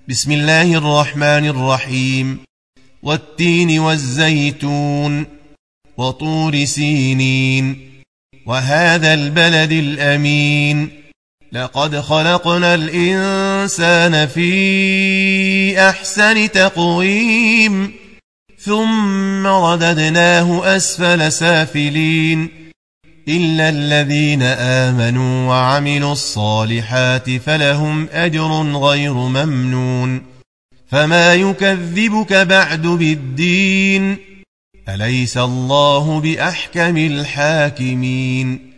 بسم الله الرحمن الرحيم والتين والزيتون وطور سينين وهذا البلد الأمين لقد خلقنا الإنسان في أحسن تقويم ثم رددناه أسفل سافلين إلا الذين آمنوا وعملوا الصالحات فلهم أجر غير ممنون فما يكذبك بعد بالدين أليس الله بأحكم الحاكمين